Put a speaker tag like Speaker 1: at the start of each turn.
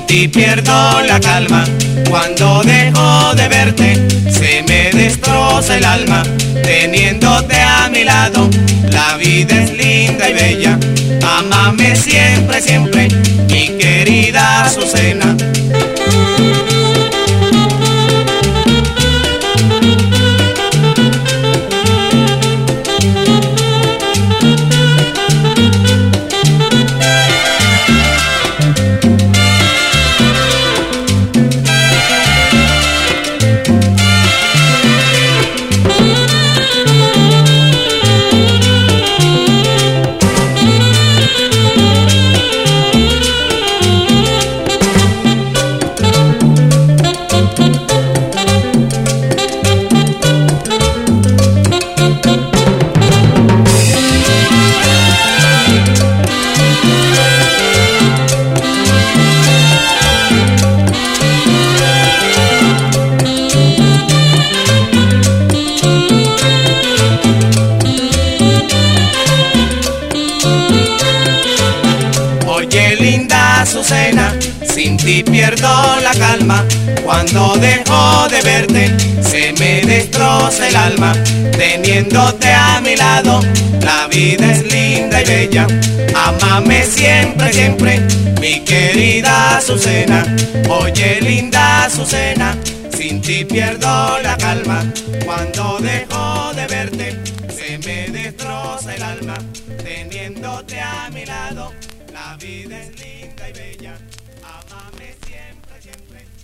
Speaker 1: ti pierdo la calma. Cuando dejo de verte, se me destroza el alma. Teniéndote a mi lado, la vida es linda y bella. Ámame siempre, siempre, mi querida Azucena. Oye, linda Azucena, sin ti pierdo la calma. Cuando dejo de verte, se me destroza el alma. Teniéndote a mi lado, la vida es linda y bella. Ámame siempre, siempre, mi querida Azucena. Oye, linda Azucena, sin ti pierdo la calma. Cuando dejo de verte, se me destroza el alma. Teniéndote a mi lado, la vida es linda y bella. Ámame siempre, siempre.